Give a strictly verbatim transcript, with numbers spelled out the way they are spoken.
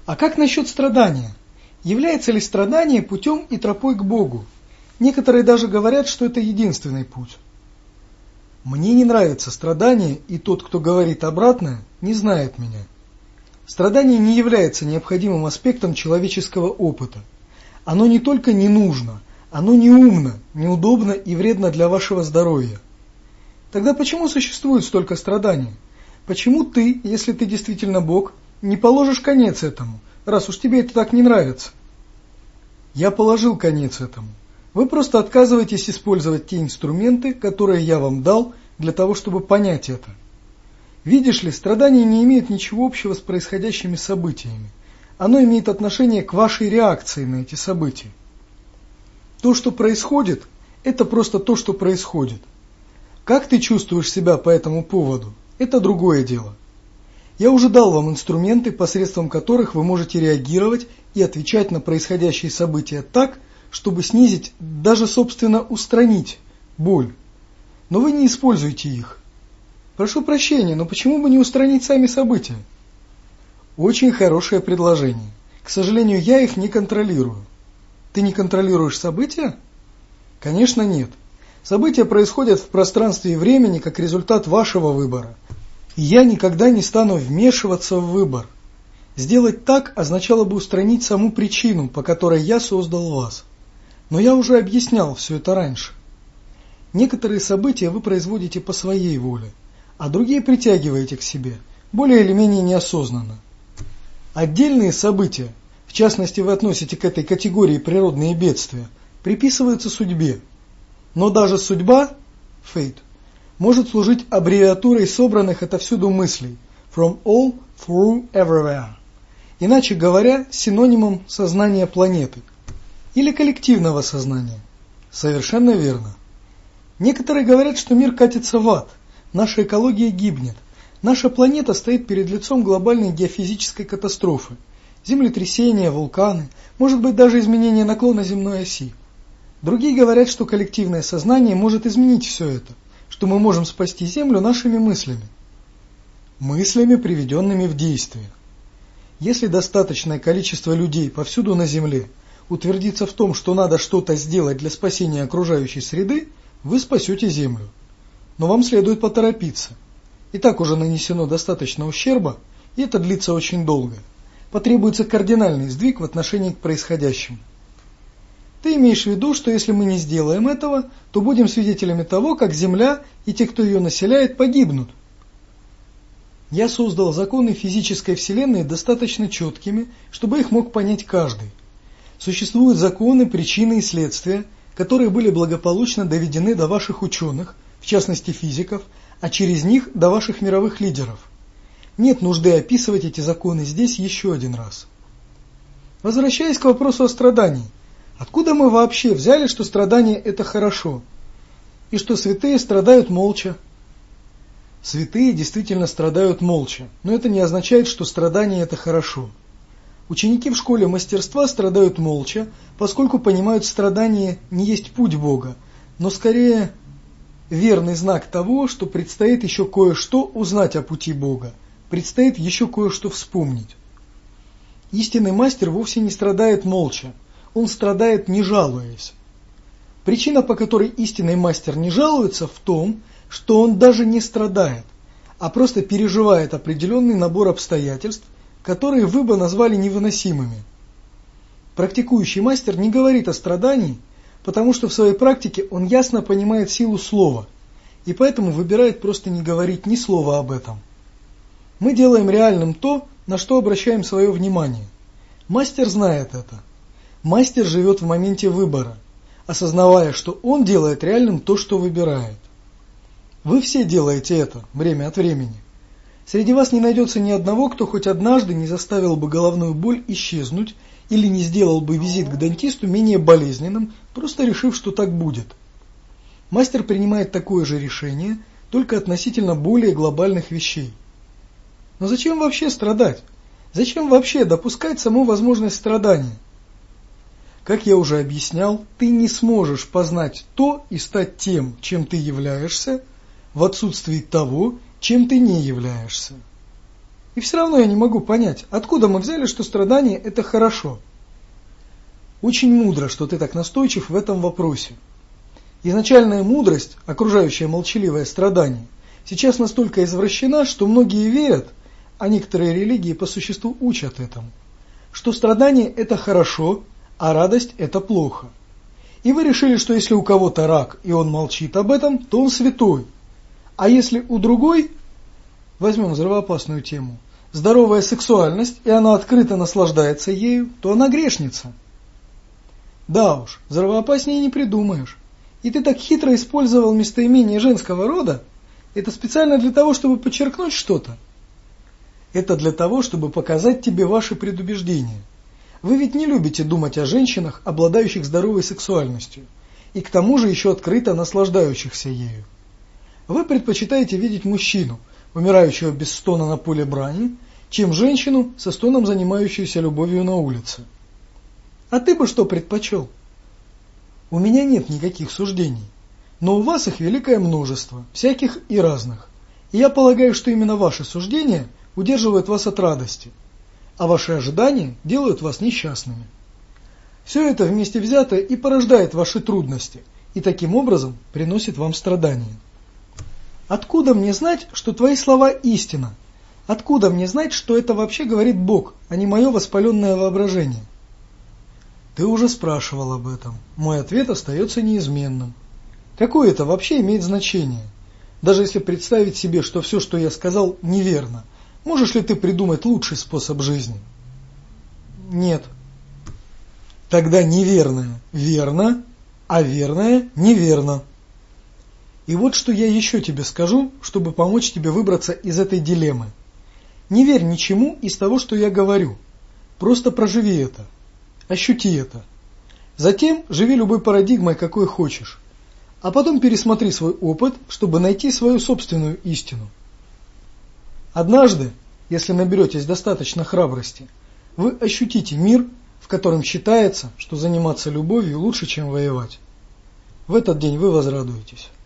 А как насчет страдания? Является ли страдание путем и тропой к Богу? Некоторые даже говорят, что это единственный путь. Мне не нравится страдание, и тот, кто говорит обратное, не знает меня. Страдание не является необходимым аспектом человеческого опыта. Оно не только не нужно, оно неумно, неудобно и вредно для вашего здоровья. Тогда почему существует столько страданий? Почему ты, если ты действительно Бог, не положишь конец этому, раз уж тебе это так не нравится? Я положил конец этому. Вы просто отказываетесь использовать те инструменты, которые я вам дал, для того, чтобы понять это. Видишь ли, страдание не имеет ничего общего с происходящими событиями. Оно имеет отношение к вашей реакции на эти события. То, что происходит, это просто то, что происходит. Как ты чувствуешь себя по этому поводу, это другое дело. Я уже дал вам инструменты, посредством которых вы можете реагировать и отвечать на происходящие события так, чтобы снизить, даже собственно устранить боль. Но вы не используете их. Прошу прощения, но почему бы не устранить сами события? Очень хорошее предложение. К сожалению, я их не контролирую. Ты не контролируешь события? Конечно, нет. События происходят в пространстве и времени как результат вашего выбора. И я никогда не стану вмешиваться в выбор. Сделать так означало бы устранить саму причину, по которой я создал вас. Но я уже объяснял все это раньше. Некоторые события вы производите по своей воле, а другие притягиваете к себе, более или менее неосознанно. Отдельные события, в частности вы относите к этой категории природные бедствия, приписываются судьбе. Но даже судьба, fate, может служить аббревиатурой собранных отовсюду мыслей, from all through everywhere. Иначе говоря, синонимом сознания планеты. Или коллективного сознания. Совершенно верно. Некоторые говорят, что мир катится в ад, наша экология гибнет, наша планета стоит перед лицом глобальной геофизической катастрофы, землетрясения, вулканы, может быть даже изменение наклона земной оси. Другие говорят, что коллективное сознание может изменить все это, что мы можем спасти Землю нашими мыслями. Мыслями, приведенными в действие. Если достаточное количество людей повсюду на Земле утвердится в том, что надо что-то сделать для спасения окружающей среды, вы спасете Землю. Но вам следует поторопиться. И так уже нанесено достаточно ущерба, и это длится очень долго. Потребуется кардинальный сдвиг в отношении к происходящему. Ты имеешь в виду, что если мы не сделаем этого, то будем свидетелями того, как Земля и те, кто ее населяет, погибнут. Я создал законы физической Вселенной достаточно четкими, чтобы их мог понять каждый. Существуют законы, причины и следствия, которые были благополучно доведены до ваших ученых, в частности физиков, а через них до ваших мировых лидеров. Нет нужды описывать эти законы здесь еще один раз. Возвращаясь к вопросу о страдании. Откуда мы вообще взяли, что страдание – это хорошо? И что святые страдают молча? Святые действительно страдают молча, но это не означает, что страдание – это хорошо. Ученики в школе мастерства страдают молча, поскольку понимают, страдание не есть путь Бога, но скорее верный знак того, что предстоит еще кое-что узнать о пути Бога, предстоит еще кое-что вспомнить. Истинный мастер вовсе не страдает молча, он страдает не жалуясь. Причина, по которой истинный мастер не жалуется, в том, что он даже не страдает, а просто переживает определенный набор обстоятельств, которые вы бы назвали невыносимыми. Практикующий мастер не говорит о страдании, потому что в своей практике он ясно понимает силу слова, и поэтому выбирает просто не говорить ни слова об этом. Мы делаем реальным то, на что обращаем свое внимание. Мастер знает это. Мастер живет в моменте выбора, осознавая, что он делает реальным то, что выбирает. Вы все делаете это время от времени. Среди вас не найдется ни одного, кто хоть однажды не заставил бы головную боль исчезнуть или не сделал бы визит к дантисту менее болезненным, просто решив, что так будет. Мастер принимает такое же решение, только относительно более глобальных вещей. Но зачем вообще страдать? Зачем вообще допускать саму возможность страдания? Как я уже объяснял, ты не сможешь познать то и стать тем, чем ты являешься, в отсутствии того, чем ты не являешься. И все равно я не могу понять, откуда мы взяли, что страдание – это хорошо. Очень мудро, что ты так настойчив в этом вопросе. Изначальная мудрость, окружающая молчаливое страдание, сейчас настолько извращена, что многие верят, а некоторые религии по существу учат этому, что страдание – это хорошо, а радость – это плохо. И вы решили, что если у кого-то рак, и он молчит об этом, то он святой. А если у другой, возьмем взрывоопасную тему, здоровая сексуальность, и она открыто наслаждается ею, то она грешница. Да уж, взрывоопаснее не придумаешь. И ты так хитро использовал местоимение женского рода, это специально для того, чтобы подчеркнуть что-то. Это для того, чтобы показать тебе ваши предубеждения. Вы ведь не любите думать о женщинах, обладающих здоровой сексуальностью, и к тому же еще открыто наслаждающихся ею. Вы предпочитаете видеть мужчину, умирающего без стона на поле брани, чем женщину, со стоном занимающуюся любовью на улице. А ты бы что предпочел? У меня нет никаких суждений, но у вас их великое множество, всяких и разных. И я полагаю, что именно ваши суждения удерживают вас от радости, а ваши ожидания делают вас несчастными. Все это вместе взятое и порождает ваши трудности, и таким образом приносит вам страдания. Откуда мне знать, что твои слова истина? Откуда мне знать, что это вообще говорит Бог, а не мое воспаленное воображение? Ты уже спрашивал об этом. Мой ответ остается неизменным. Какое это вообще имеет значение? Даже если представить себе, что все, что я сказал, неверно, можешь ли ты придумать лучший способ жизни? Нет. Тогда неверное верно, а верное неверно. И вот что я еще тебе скажу, чтобы помочь тебе выбраться из этой дилеммы. Не верь ничему из того, что я говорю. Просто проживи это. Ощути это. Затем живи любой парадигмой, какой хочешь. А потом пересмотри свой опыт, чтобы найти свою собственную истину. Однажды, если наберетесь достаточно храбрости, вы ощутите мир, в котором считается, что заниматься любовью лучше, чем воевать. В этот день вы возрадуетесь.